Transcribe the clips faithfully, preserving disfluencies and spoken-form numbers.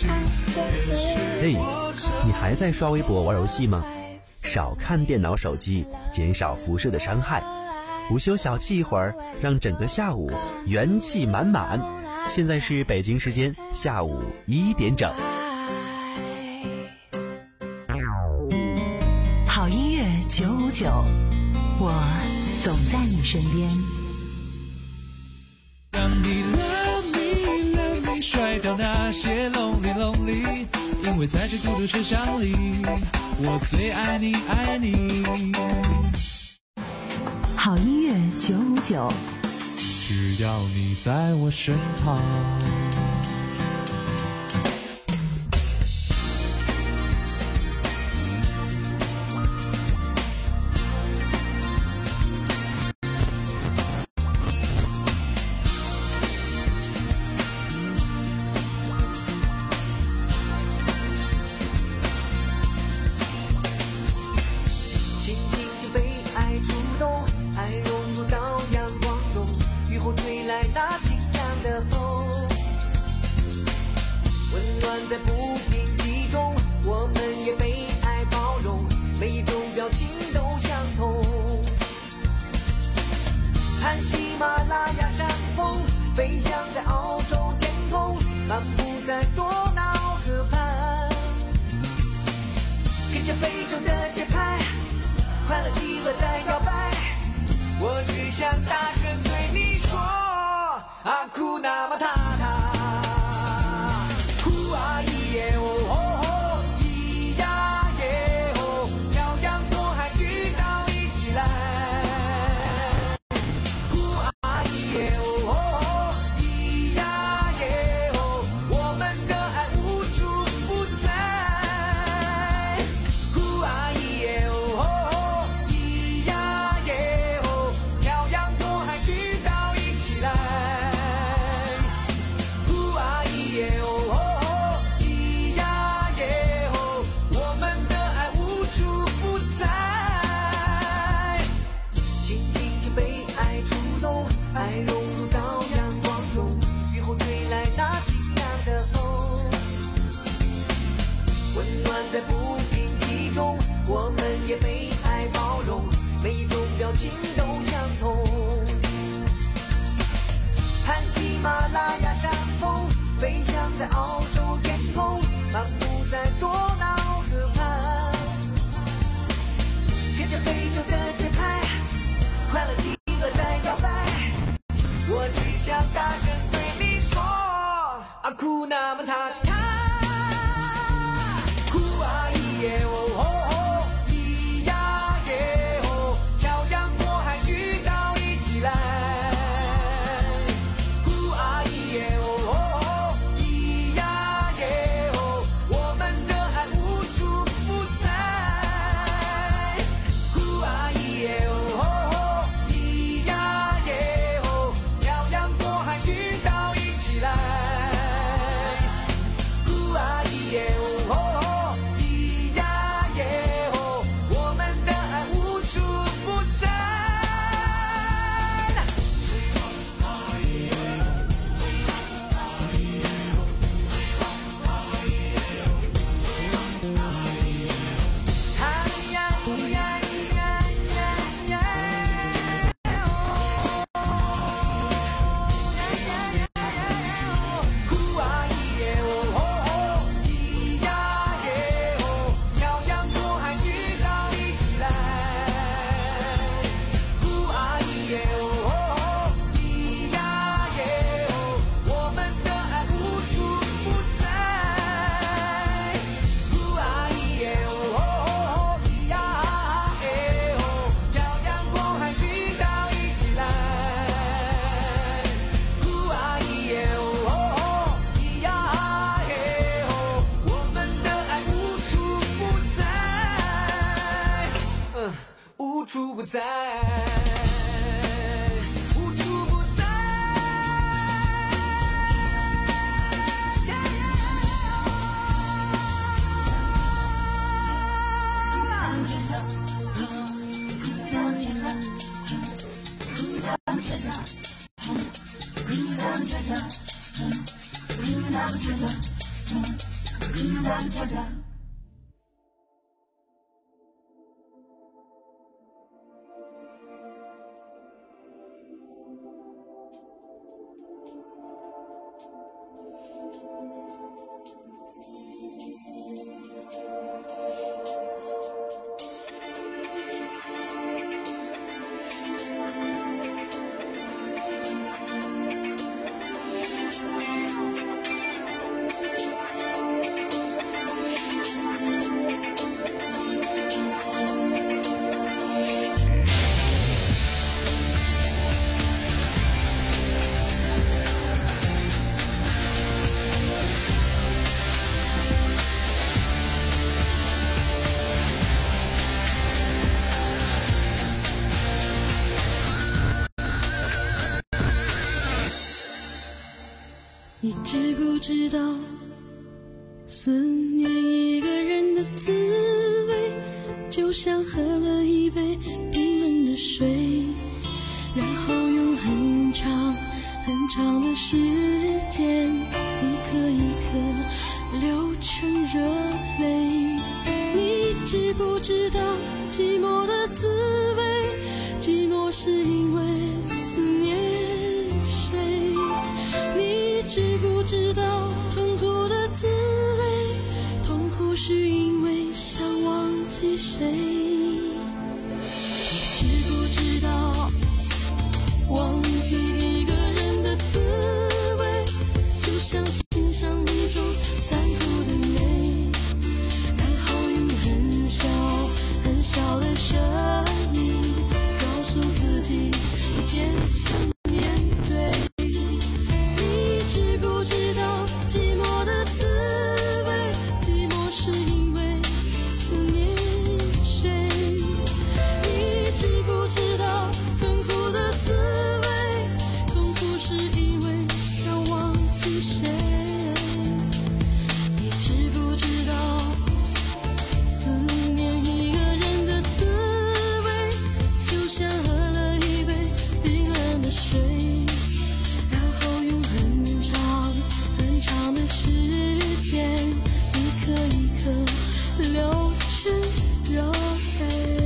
嘿，你还在刷微博玩游戏吗？少看电脑手机，减少辐射的伤害。午休小憩一会儿，让整个下午元气满满。现在是北京时间下午一点整。 好音乐九五九，我总在你身边。 让你 love me love me 甩掉那些 lonely lonely， 因为在这孤独车厢里，我最爱你爱你。 好音乐九五九， 只要你在我身旁。 在不停集中，我们也被爱包容，每一种表情都相同。看喜马拉雅山峰，飞翔在澳洲天空，漫步在多瑙河畔，跟着非洲的节拍，快乐企鹅在摇摆。我只想大声对你说，阿库纳马塔塔。啊咿耶哦哦哦，咿呀耶哦，漂洋过海去到一起来。啊咿耶哦哦哦，咿呀耶哦，我们的爱无处不在。啊咿耶哦哦哦，咿呀耶哦，漂洋过海去到一起来。啊咿耶哦。爱融入到阳光中，雨后吹来那清凉的风，温暖在不停集中，我们也被爱包容，每一种表情都相同。看喜马拉雅山峰，飞翔在澳洲天空，漫步在多瑙河畔，跟着非洲的节拍，快乐企鹅在摇摆。我只想大声对你说，阿库纳曼塔塔，库啊咿耶哦哦哦，咿呀耶哦，漂洋过海去到一起来。库啊咿耶哦哦哦，咿呀耶哦，我们的爱无处不在。库啊咿耶哦哦哦，咿呀耶哦。去到一起来，呜啊咿耶哦哦，咿呀耶哦，我们的爱无处不在。哎呀咿呀咿呀咿呀无处不在，无处不在。 你知不知道，思念一个人的滋味，就像喝了一杯冰冷的水，然后用很长很长的时间，一颗一颗流成热泪。你知不知道寂寞的滋味？寂寞是因为思念谁？你知不知道痛苦的滋味？痛苦是因为想忘记谁？你知不知道忘记一个人的滋味，就像欣赏一种残酷的美，然后用很小很小的声音告诉自己坚强面对。你知不知道寂寞的滋味？寂寞是因为思念谁？你知不知道痛苦的滋味？痛苦是因为想忘记谁？你知不知道思念一个人的滋味，就像喝了一杯冰冷的水，然后用很长很长的时间，一颗一颗流成热泪。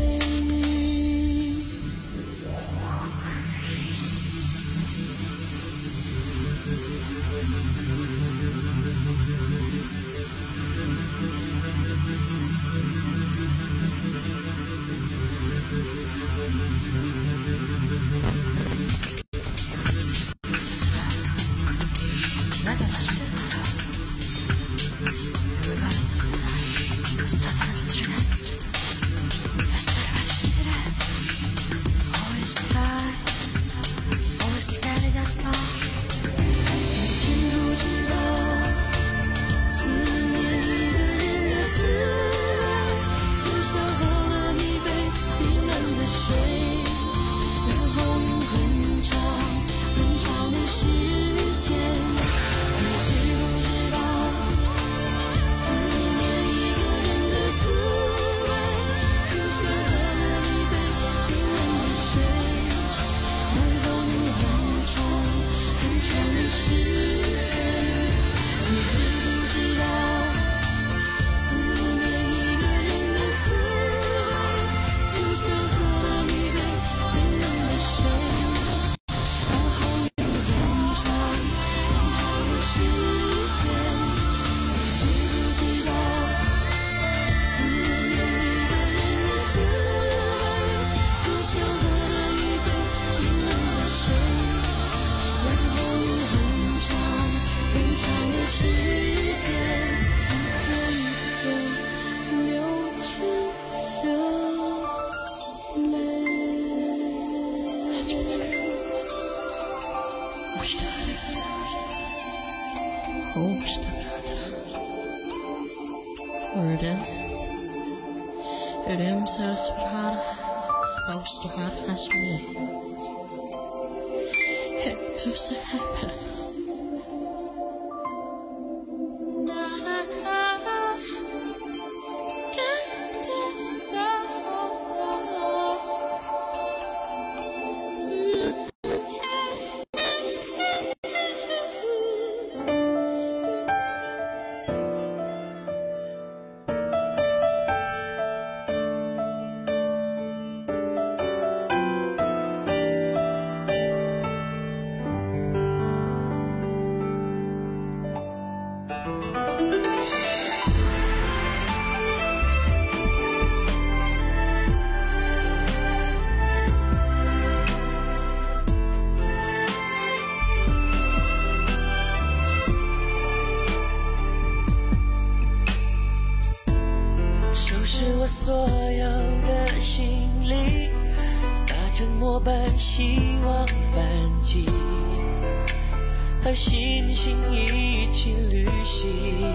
希望反击，和星星一起旅行。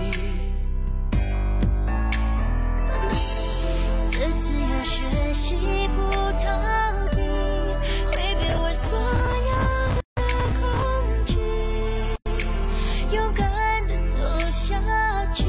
这次要学习不逃避，挥别我所有的恐惧，勇敢地走下去。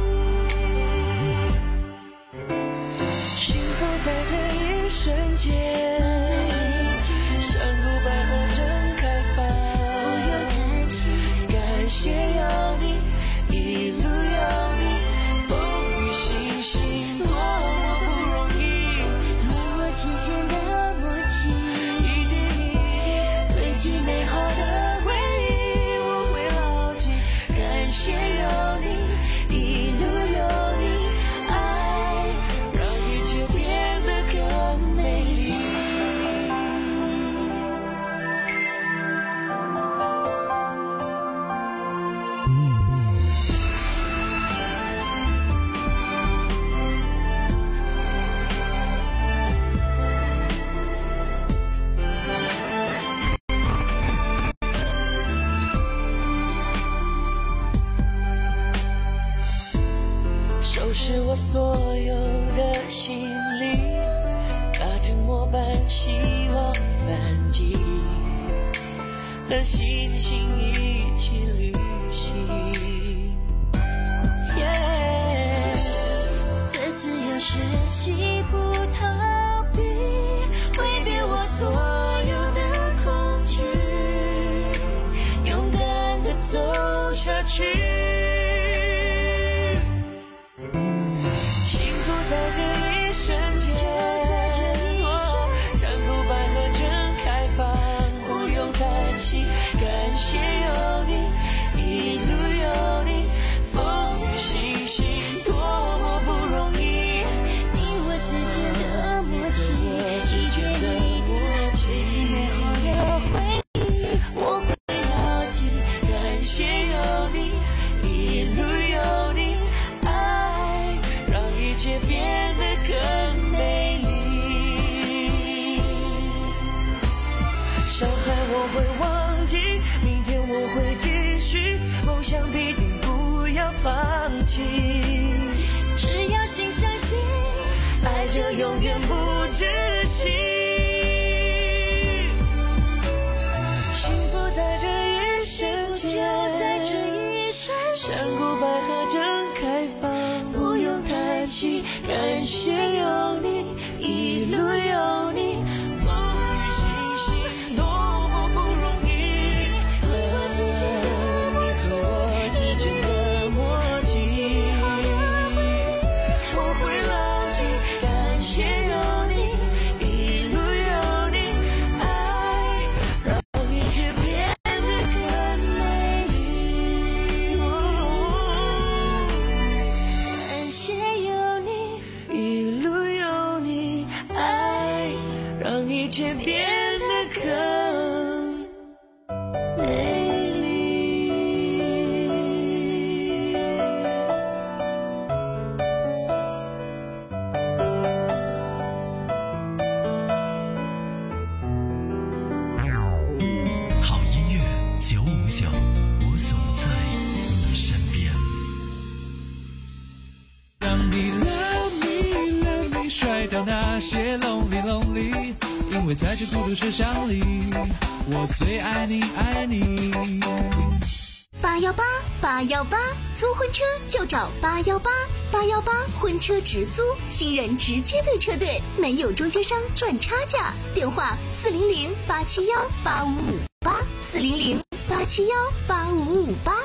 幸福在这一瞬间，像古百合正开放。 不用叹息， 感谢有你，一路有你，风雨星星多么不容易。 你我之间的默契， 一点一滴堆积美好的回忆，我会牢记。感谢有你，一路有你，爱让一切变得更美丽。收拾我所有的行李，搭着末班希望反击，和星星一起旅行。Yeah 这次要学习不逃避，挥别我所有的恐惧，勇敢地走下去。 幸福在这一瞬间，像古百合正开放，不用叹息。感谢有你，一路有你，风雨星星多么不容易。 你我之间的默契，一点一滴堆积美好的回忆，我会牢记。 感谢有你，一路有你，爱让一切变得更美丽。伤害我会忘记，明天我会继续，梦想必定不要放弃。 只要心相信， 爱着永远不止息。幸福在这一瞬就间， 在这一瞬像间， 古百合正开放，不用叹息。感谢有你，一路有你，风雨星星多么不容易。 你我之间的默契， 你和我之间的默契，我会牢记。感谢有你，一路有你，爱让一切变得更美丽。 感谢有你， 一路有你，爱让一切变得更美丽。 好音乐九五九，我总在你身边。让你 love me love me 甩掉那些 lonely lonely， 因为在这孤独车厢里，我最爱你爱你。 八幺八八幺八，租婚车就找八幺八八幺八婚车直租，新人直接对车队，没有中间商赚差价。电话四零零八七幺八五五八，四零零八七幺八五五八。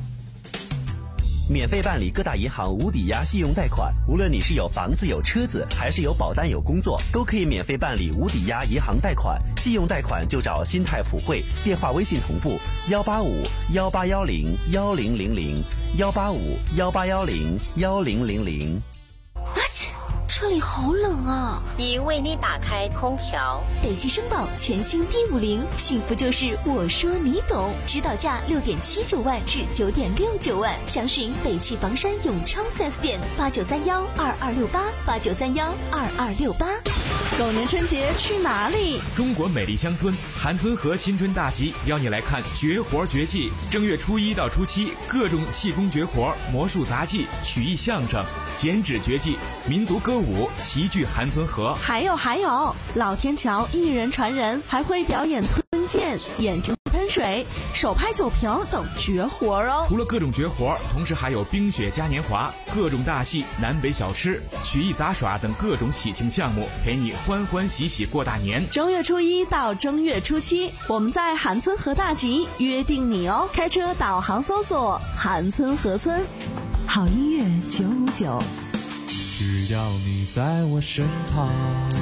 免费办理各大银行无抵押信用贷款，无论你是有房子有车子，还是有保单有工作，都可以免费办理无抵押银行贷款。信用贷款就找新泰普惠，电话微信同步幺八五幺八幺零幺零零零幺八五幺八幺零幺零零零。 啊切，车里好冷啊！ 已为你打开空调。 北汽绅宝全新 D 五零，幸福就是我说你懂，指导价六点七九万至九点六九万，详询北汽房山永昌 四 S 店八九三幺二二六八八九三幺二二六八。 狗年春节去哪里？ 中国美丽乡村韩村河新春大集邀你来看绝活绝技。正月初一到初七，各种气功绝活、魔术杂技、曲艺相声、剪纸绝技、民族歌舞齐聚韩村河。 还有还有，老天桥一人传人，还会表演吞剑、眼睛喷水、手拍酒瓶等绝活哦。 除了各种绝活，同时还有冰雪嘉年华、各种大戏、南北小吃、曲艺杂耍等各种喜庆项目，陪你欢欢喜喜过大年。 正月初一到正月初七，我们在韩村河大集约定你哦。开车导航搜索韩村河村，好音乐九五九， 只要你在我身旁。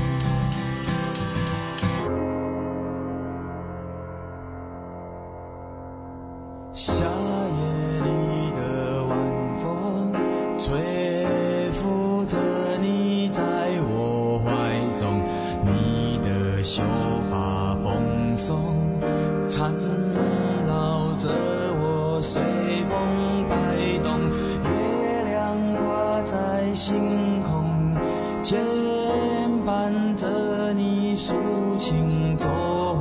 夏夜里的晚风吹拂着你在我怀中，你的秀发蓬松缠绕着我，随风摆动，月亮挂在星空，牵绊着你抒情中。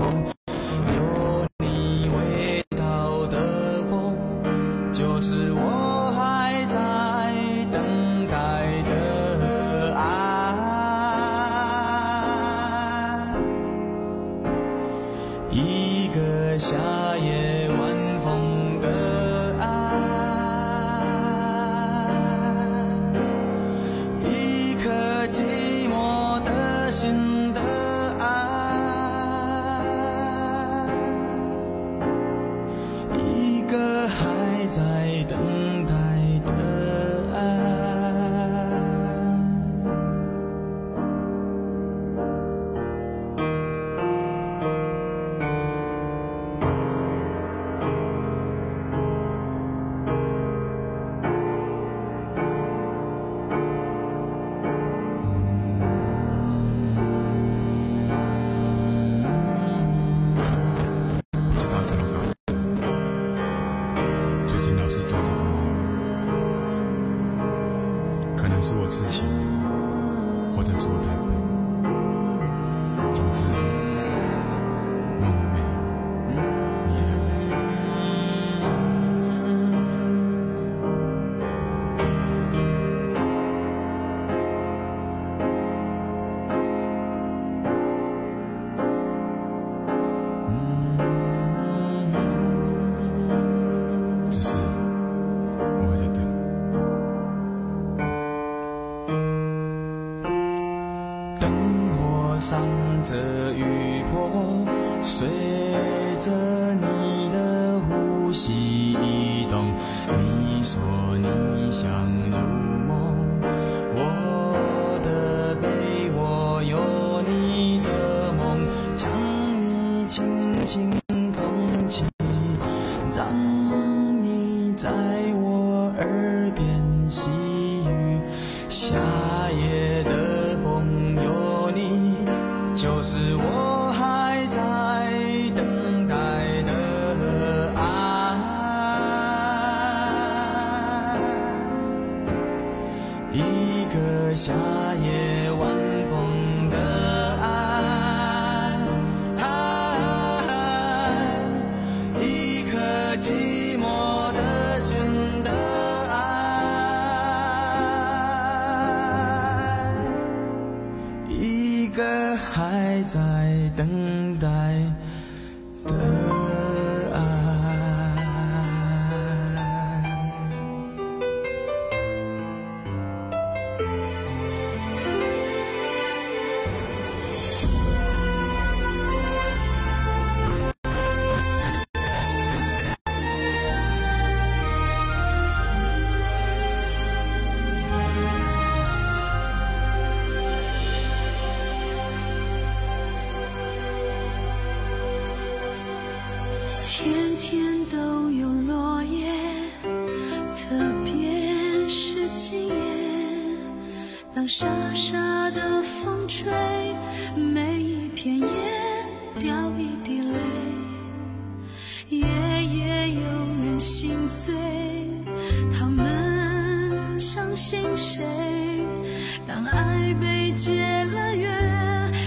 夏夜晚风的爱，一颗寂寞的心的爱，一个还在等待的爱。 是我痴情，或者是我太笨。总之，梦很美，你也很美。只是我还在等。 上着雨波，随着你的呼吸移动。你说你想入梦，我的被窝有你的梦，将你轻轻捧起，让你在我耳边细语。夏夜的风有你，就是我还在等待的爱，一个夏夜晚风的爱，一颗寂寞的心的爱，一个还在等待的爱。 天天都有落叶，特别是今夜，当沙沙的风吹，每一片叶掉一滴泪，夜夜有人心碎，他们相信谁？当爱被结了缘，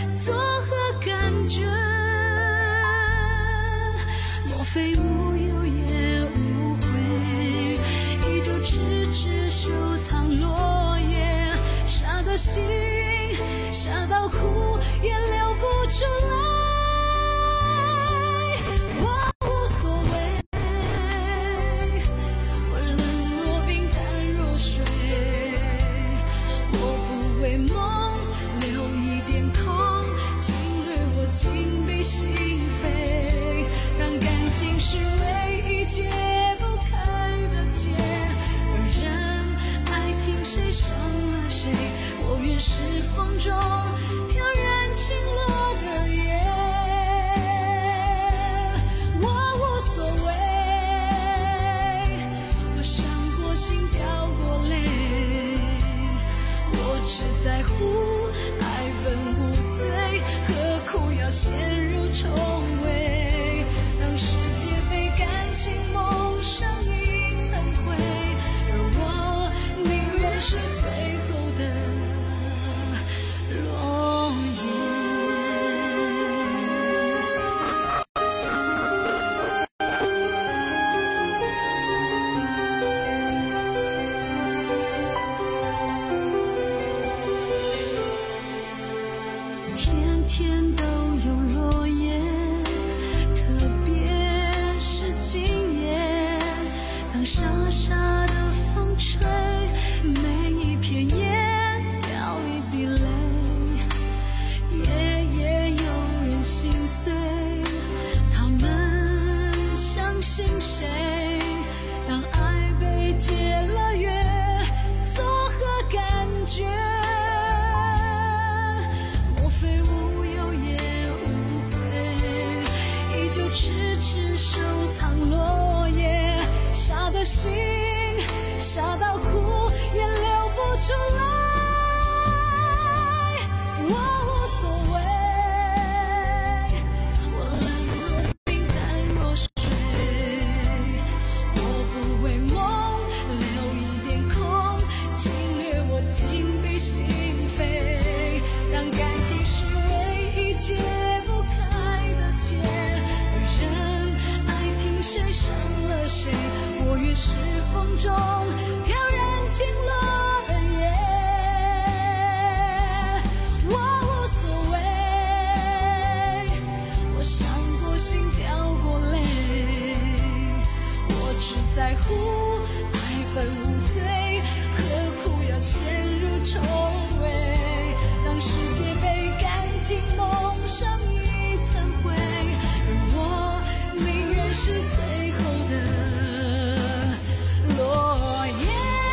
非无忧也无悔，依旧痴痴收藏落叶，傻的心，傻到哭也流不出来。是风中飘然轻落的叶，我无所谓，我伤过心掉过泪，我只在乎爱本无罪，何苦要陷入重围，让世界被感情蒙上一层灰，而我宁愿是最后的傻傻的风吹，每一片叶掉一滴泪，夜夜有人心碎，他们相信谁？当爱被解了约，作何感觉？莫非无忧也无悔，依旧痴痴收藏落叶，傻的心，傻到哭也流不出来。我无所谓，我冷若冰，淡若水，我不为梦留一点空，侵略我停笔心扉。当感情是唯一解不开的结，人爱听谁伤了谁，我愿是风中飘然轻落的叶，我无所谓，我伤过心掉过泪，我只在乎爱本无罪，何苦要陷入重围，当世界被感情蒙上一层灰，而我宁愿是最后的落叶，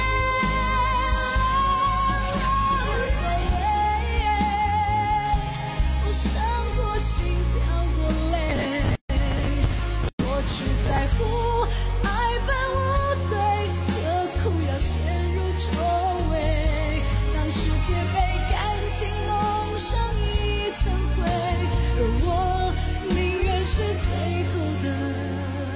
无所谓，我伤过心掉过泪，我只在乎爱本无罪，何苦要陷入重围，当世界被感情蒙上一层灰，而我宁愿是最后的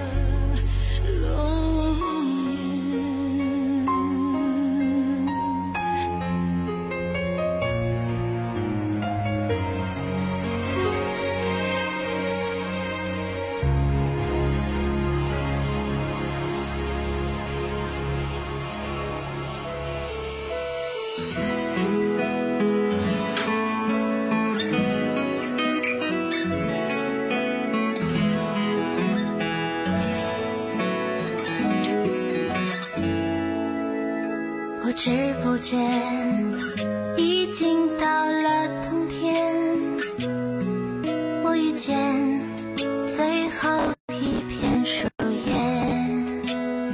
不知不觉已经到了冬天，我遇见最后一片树叶，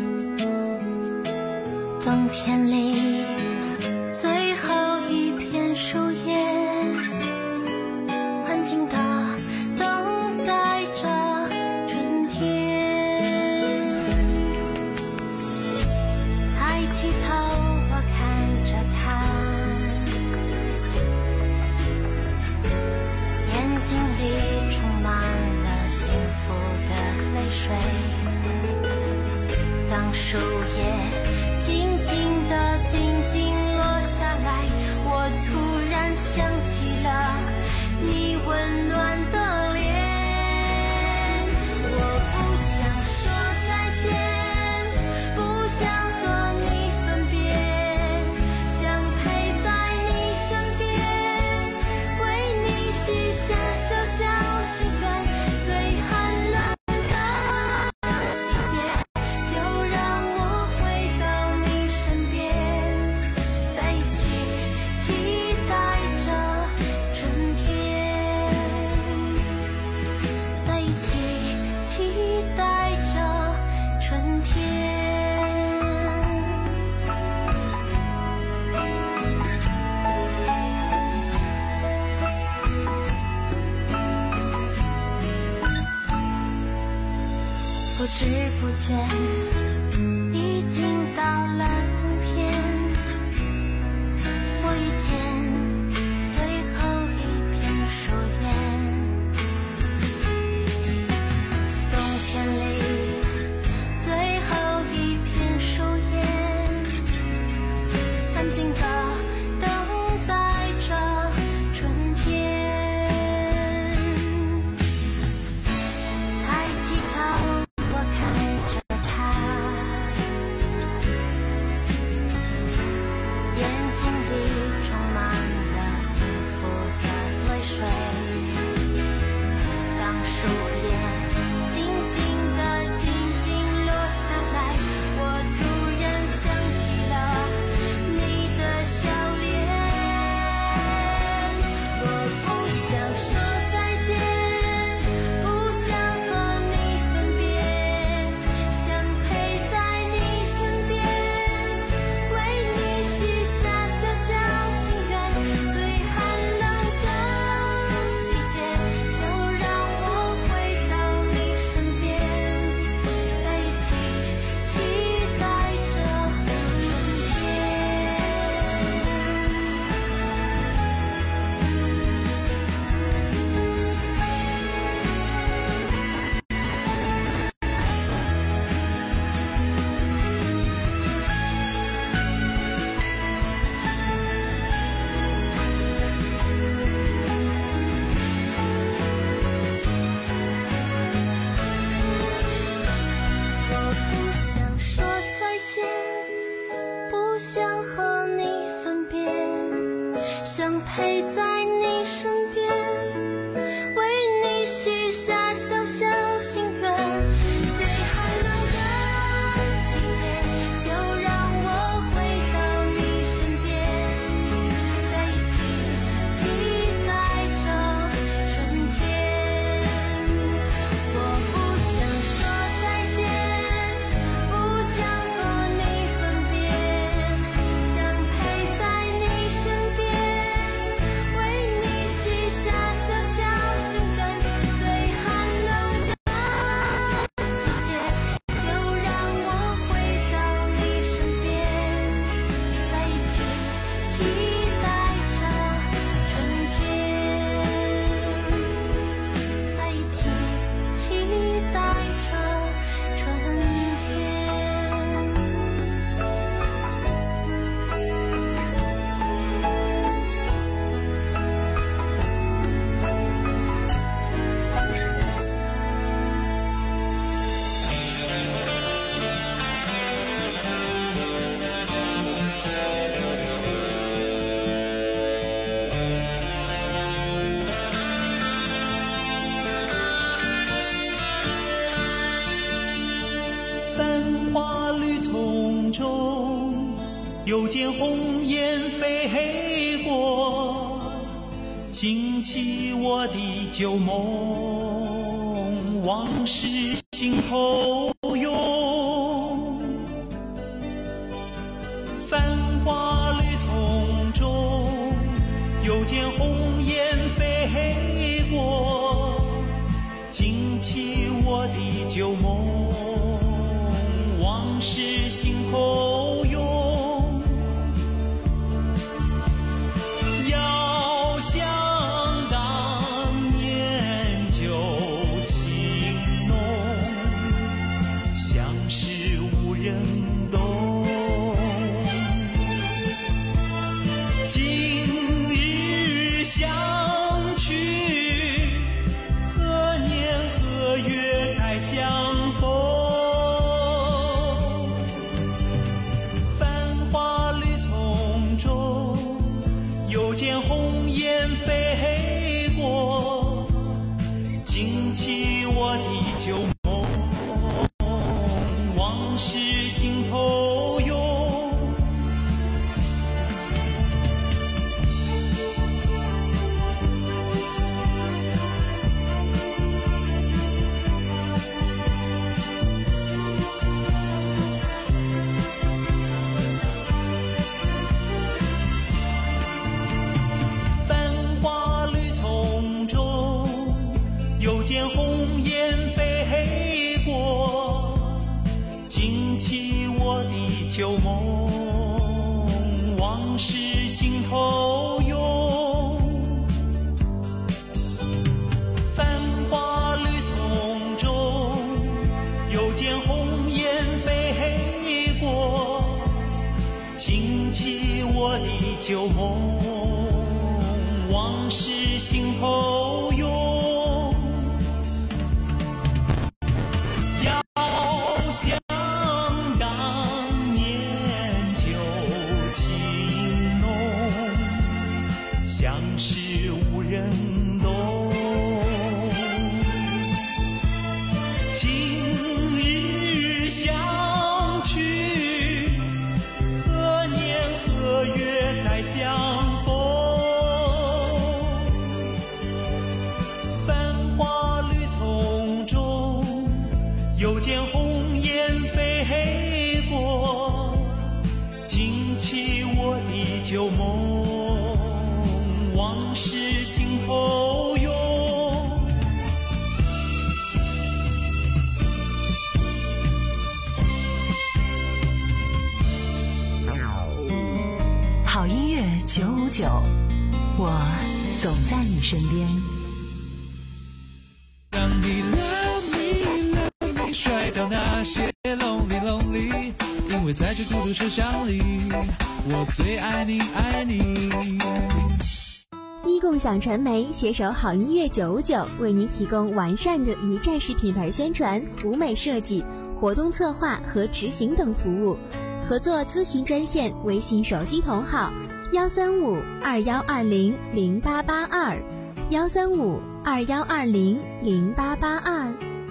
冬天里最后一片树叶，安静地等待着春天，抬起头看着他，眼睛里充满了幸福的泪水。当树叶静静地静静落下来，我突然想起了你温暖的脸。我不想一起期待着春天。不知不觉已经到了冬天，我遇见最后一片树叶。冬天里最后一片树叶，安静地等待着春天。抬起头，我看着它，眼睛里充满了幸福的泪水。当树叶静静地静静落下来，我突然想起了你的笑脸。我不想说再见，不想和你分别，想陪在你身边，为你许下小小心愿。最寒冷的季节，就让我回到你身边，在一起期待着春我不想说再见，不想和你分别，想陪在你身边，为你许下小小心愿。最寒冷的季节，就让我回到你身边，在一起期待着春天。我不想说再见，不想和你分别，想陪在你身边，为你许下小小心愿。最寒冷的季节，就让我回到你身边，在一起期待着春天，在一起期待着春天。 繁华绿丛中，又见红颜飞过，惊起我的旧梦，往事心头涌。繁华绿丛中，又见红颜飞过，惊起我的旧梦，往事心头涌。遥想当年旧情浓，相识无人懂。今日相去，何年何月再相逢？见红颜飞过，惊起我的旧梦，往事心头涌。 旧梦，往事心头涌。遥想当年旧情浓，相识无人懂。今日相去，何年何月再相逢？繁华绿丛中，又见红颜飞过，惊起我的旧梦，往事心头涌。 好音乐九五九，我总在你身边。 让你 love me love me 摔倒那些 lonely lonely， 因为在这孤独车厢里，我最爱你爱你。 一共享传媒携手好音乐九五九，为您提供完善的一站式品牌宣传、舞美设计、活动策划和执行等服务。合作咨询专线：微信手机同号幺三五二幺二零零八八二，幺三五二幺二零零八八二。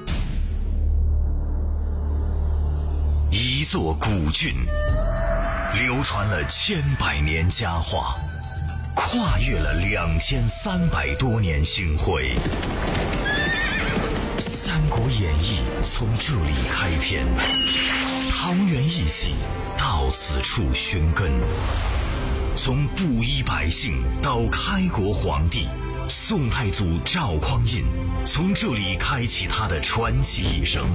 一座古郡，流传了千百年佳话，跨越了两千三百多年星辉。《三国演义》从这里开篇，桃园义气到此处寻根。从布衣百姓到开国皇帝，宋太祖赵匡胤从这里开启他的传奇一生，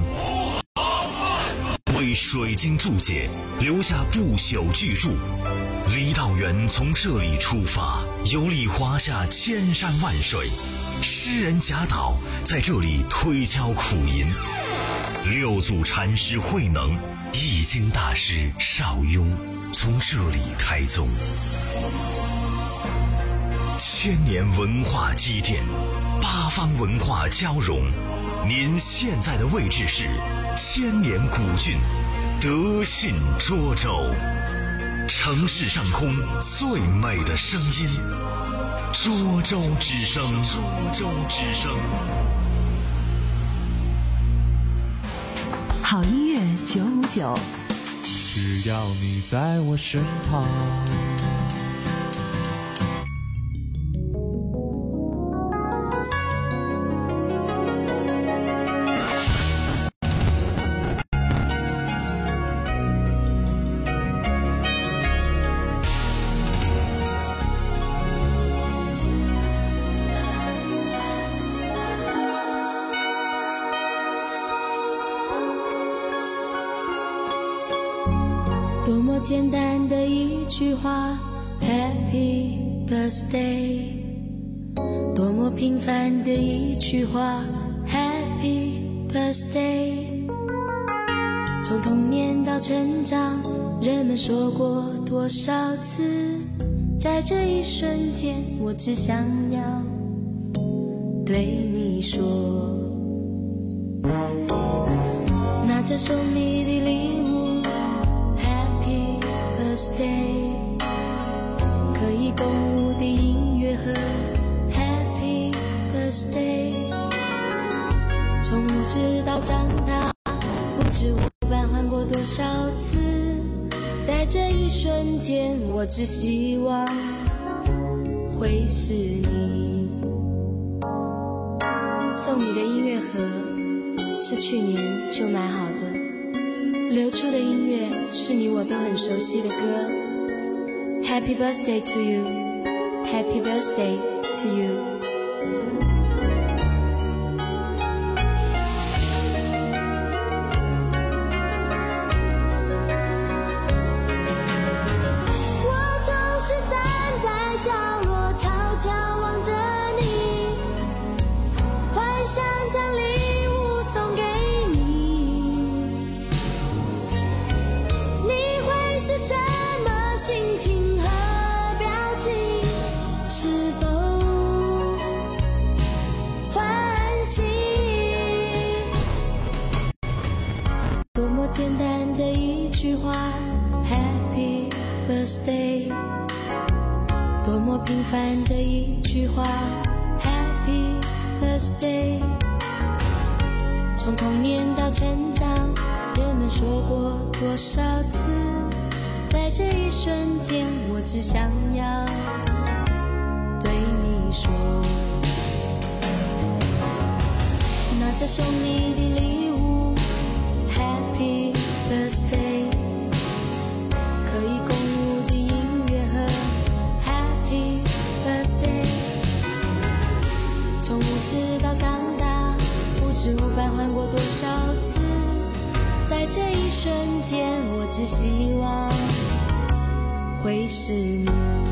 为水晶注解留下不朽巨著。李道元从这里出发，游历华夏千山万水，诗人贾岛在这里推敲苦吟，六祖禅师慧能、易经大师邵雍从这里开宗。千年文化积淀，八方文化交融。您现在的位置是千年古郡德信涿州，城市上空最美的声音，涿州之声。涿州之声。 好音乐九五九， 只要你在我身旁。 多么简单的一句话 Happy Birthday， 多么平凡的一句话 Happy Birthday。 从童年到成长，人们说过多少次，在这一瞬间我只想要对你说，拿着送你的礼物Birthday， 可以共舞的音乐盒 Happy Birthday。 从无知到长大，不知我搬换过多少次，在这一瞬间我只希望会是你。送你的音乐盒是去年就买好的，流出的音乐是你我都很熟悉的歌。 Happy birthday to you， Happy birthday to you。 我总是站在角落悄悄望着你，幻想将礼物送给你，你会是什么心情和表简单的一句话 Happy birthday， 多么平凡的一句话 Happy birthday， 从童年到成长，人们说过多少次，在这一瞬间我只想要对你说，拿着送你的礼物 Happy birthday， 可以共舞的音乐盒 Happy birthday， 从无知到长大，不知无百换过多少次，在这一瞬间我只希望会是你。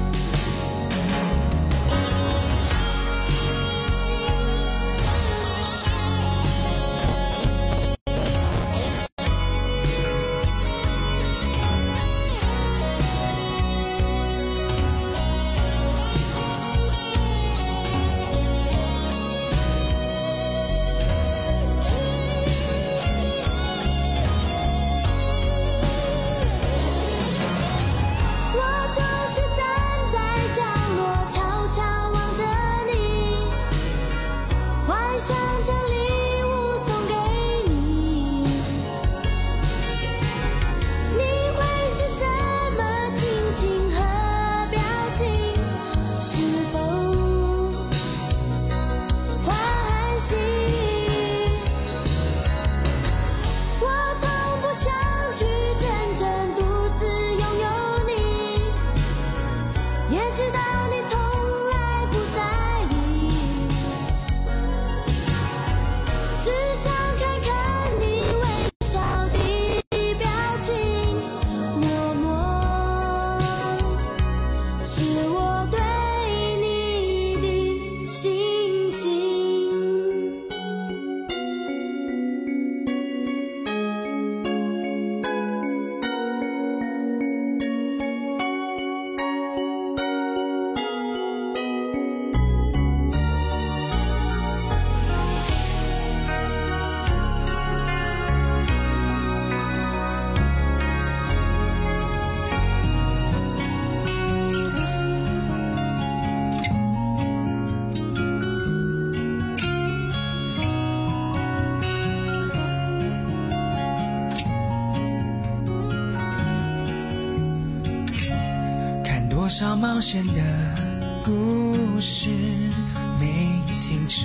多少冒险的故事没停止，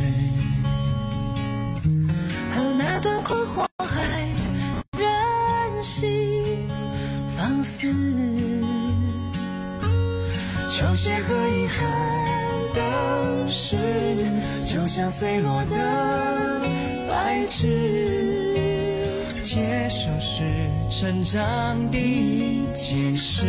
和那段狂欢还任性放肆， 球鞋和遗憾都是就像碎落的白纸，接受是成长的一件事，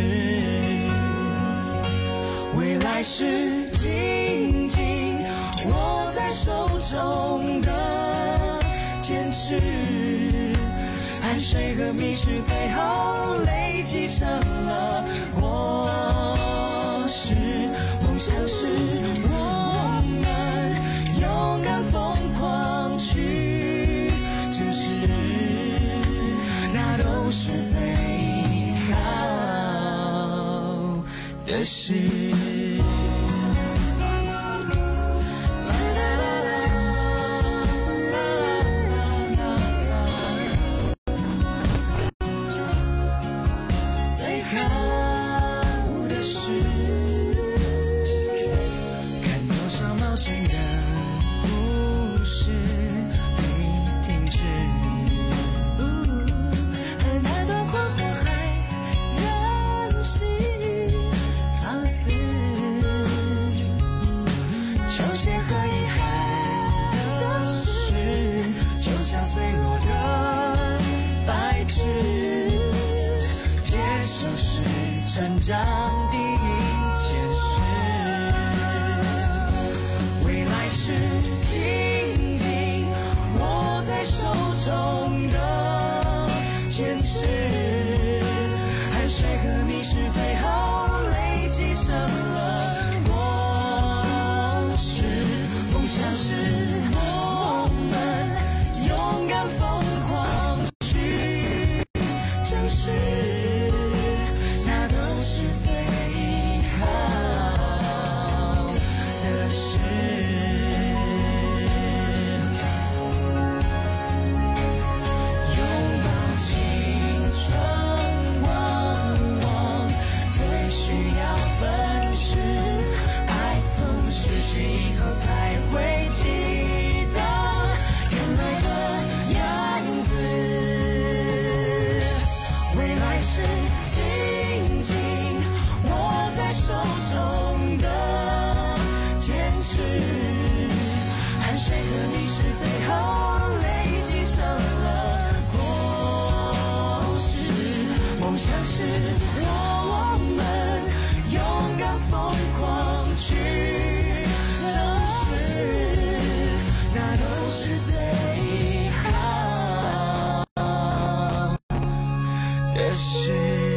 未来是紧紧握在手中的坚持，汗水和迷失最后累积成了果实，梦想是我们勇敢疯狂去证实，那都是最好的事。成长的一件事，未来是紧紧握在手中的坚持，汗水和迷失最后累积成了果实，梦想是我们勇敢疯狂去的事。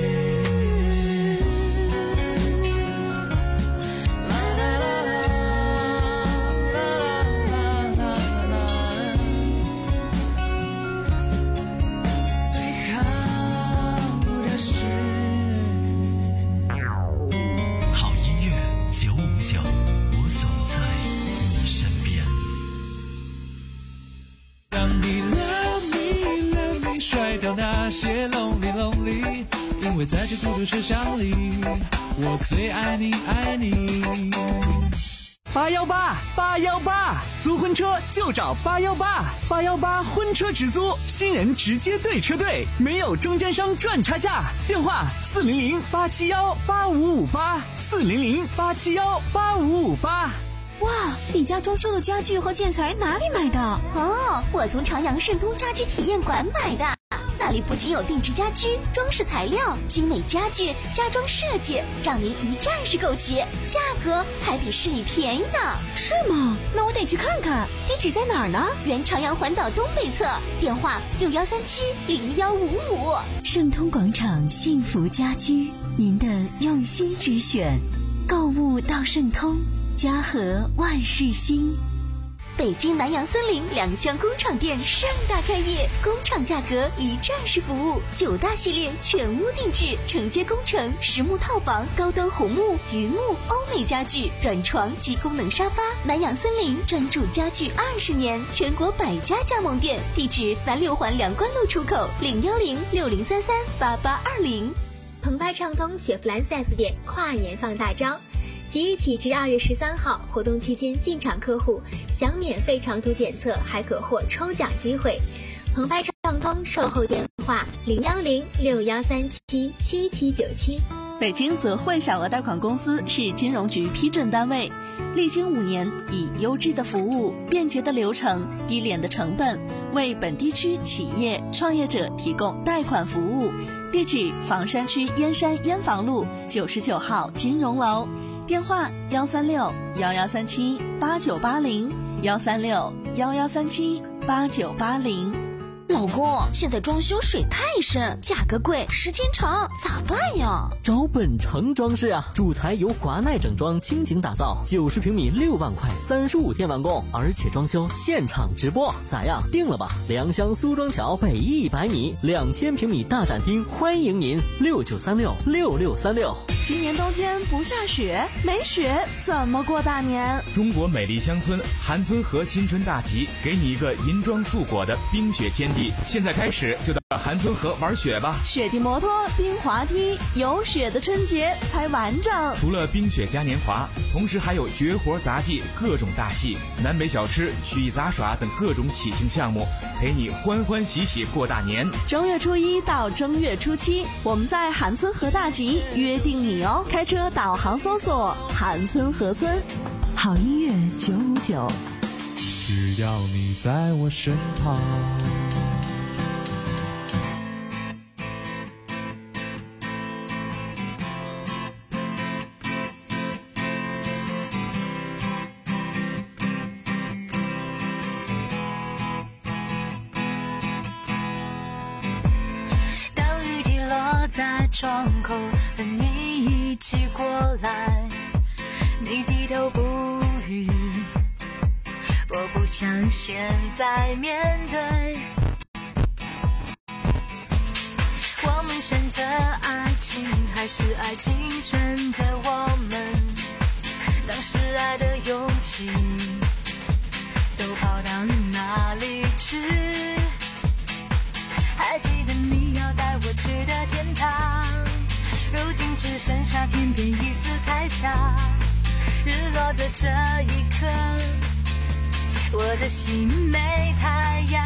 那些 lonely lonely， 因为在这孤独车厢里，我最爱你爱你。 八幺八八幺八，租婚车就找八幺八，八幺八婚车直租，新人直接对车队，没有中间商赚差价。电话四零零八七幺八五五八，四零零八七幺八五五八。 哇，你家装修的家具和建材哪里买的？哦，我从朝阳盛通家居体验馆买的。那里不仅有定制家居、装饰材料、精美家具、家装设计，让您一站式购齐，价格还比市里便宜呢。是吗？那我得去看看。地址在哪儿呢？原朝阳环岛东北侧，电话六幺三七零幺五五。 盛通广场幸福家居，您的用心之选。购物到盛通，家和万事兴。 北京南阳森林两厢工厂店盛大开业，工厂价格一站式服务，九大系列全屋定制，承接工程、实木套房、高端红木、榆木、欧美家具、软床及功能沙发。南阳森林专注家具二十年，全国百家加盟店，地址南六环梁关路出口零幺零六零三三八八二零。 澎湃畅通雪佛兰 四 S 店跨年放大招。即日起至二月十三号，活动期间进场客户享免费长途检测，还可获抽奖机会。澎湃畅通售后电话零幺零六幺三七七七九七。 北京泽汇小额贷款公司是金融局批准单位，历经五年，以优质的服务、便捷的流程、低廉的成本，为本地区企业创业者提供贷款服务。地址：房山区燕山燕房路九十九号金融楼。电话幺三六幺幺三七八九八零，幺三六幺幺三七八九八零。 老公，现在装修水太深，价格贵，时间长，咋办呀？ 找本城装饰啊，主材由华奈整装倾情打造，九十平米六万块，三十五天完工，而且装修现场直播，咋样？定了吧？良乡苏庄桥北一百米，两千平米大展厅，欢迎您，六九三六六六三六。 今年冬天不下雪，没雪怎么过大年？ 中国美丽乡村韩村河新春大集，给你一个银装素裹的冰雪天地。现在开始就到韩村河玩雪吧！ 雪地摩托、冰滑梯，有雪的春节才完整。 除了冰雪嘉年华，同时还有绝活杂技、各种大戏、南北小吃、曲艺杂耍等各种喜庆项目，陪你欢欢喜喜过大年。 正月初一到正月初七，我们在韩村河大集约定你哦！开车导航搜索韩村河村，好音乐九五九， 只要你在我身旁。 在窗口和你一起过来，你低头不语，我不想现在面对。我们选择爱情还是爱情选择我们，当时爱的勇气都跑到哪里去？还记得你要带我去的天堂，如今只剩下天边一丝彩霞。日落的这一刻，我的心没太阳。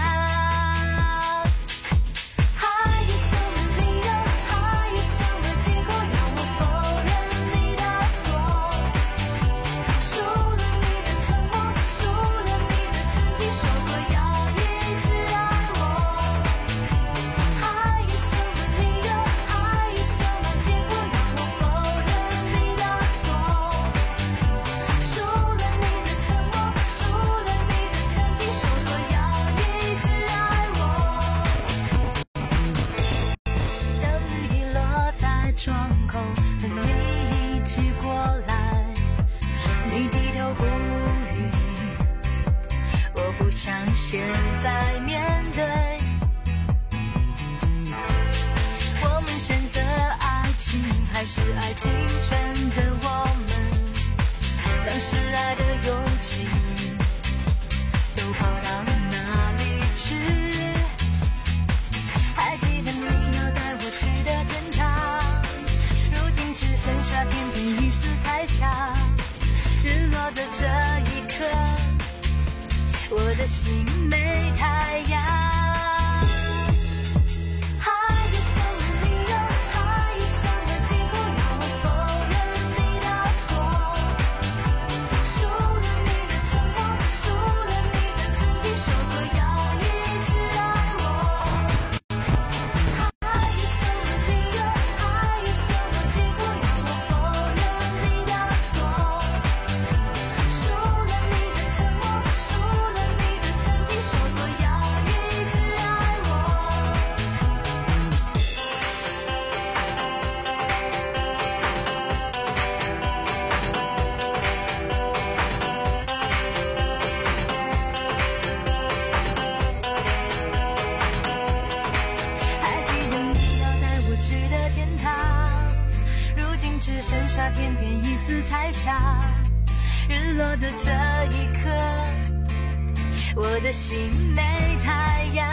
还有什么理由，还有什么借口让我否认你的错？输了你的承诺，输了你的曾经说过要一直爱我。还有什么理由，还有什么借口让我否认你的错？输了你的承诺，输了你的曾经说过要一直爱现在面对。我们选择爱情还是爱情选择我们？当时爱的勇气都跑到哪里去？还记得你要带我去的天堂，如今只剩下片片一丝彩霞。日落的这一刻，我的心没太阳。剩下天边一丝彩霞，日落的这一刻，我的心没太阳。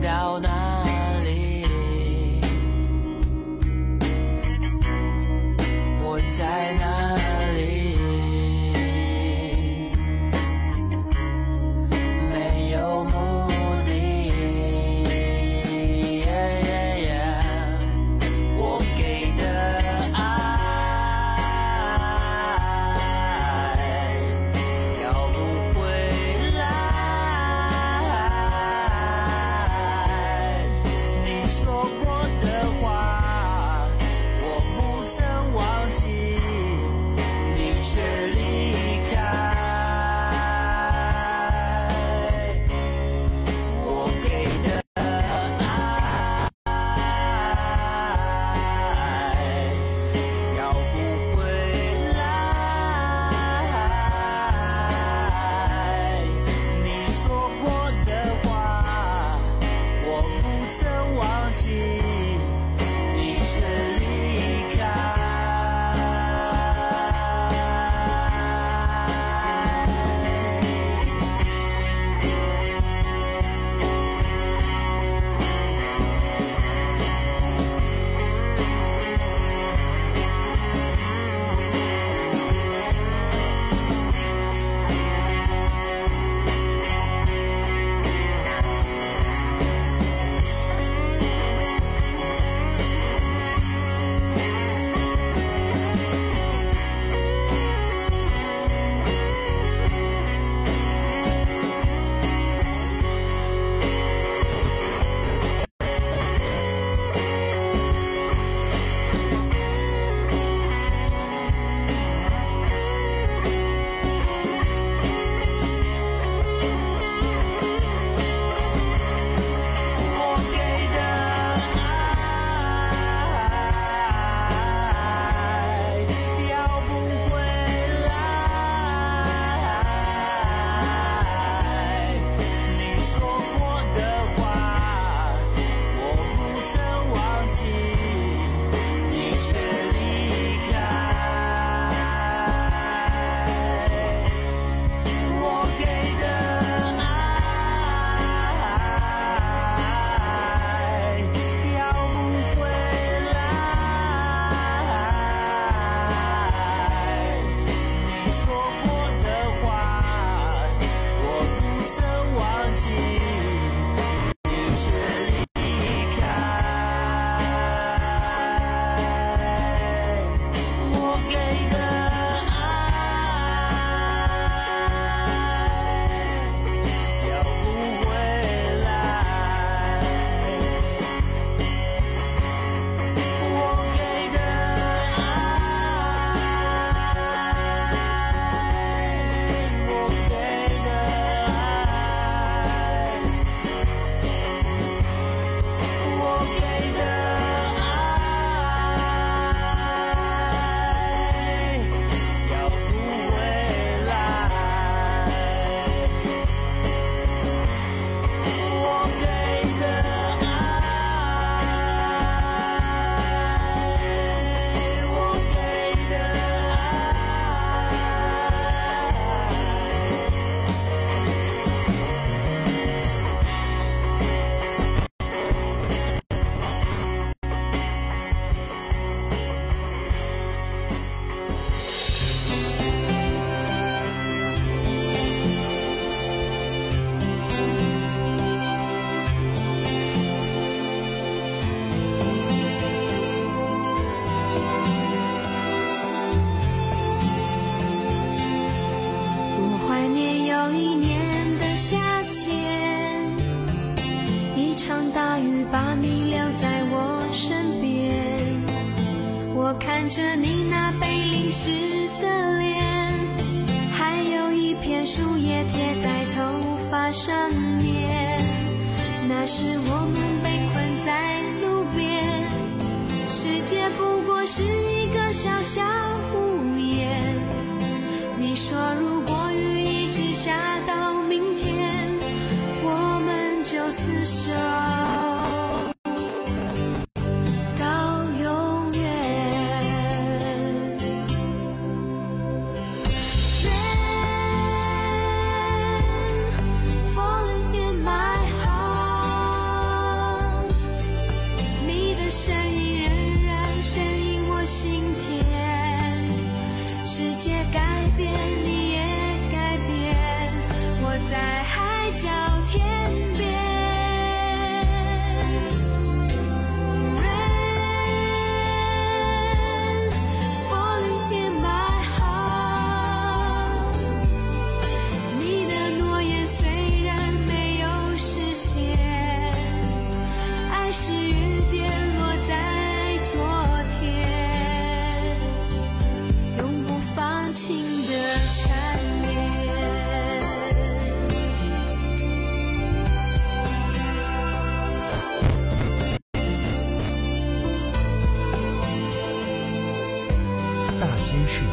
到哪里？我在哪里？没有目的。我给的爱要不回来，你说过的话我不曾忘记，你却离开。我给的要不回来，你说过的话我不曾忘记，你却离开。我给的爱要不回来，你说过的话我不曾忘记，你却离开。我给的爱要不回来，你说过的话我不曾忘记，你却离开。我给的爱要不回来，我给的爱，我给的爱，我给的爱要不回来，我给的爱，我给的我怀念有一年的夏天，一场大雨把你留在我身边。我看着你那被淋湿的脸，还有一片树叶贴在头发上面。那时我们被困在路边，世界不过是一个小小屋檐。你说如果雨一直下到明天，我们就厮守到永远。Rain falling in my heart. 大千世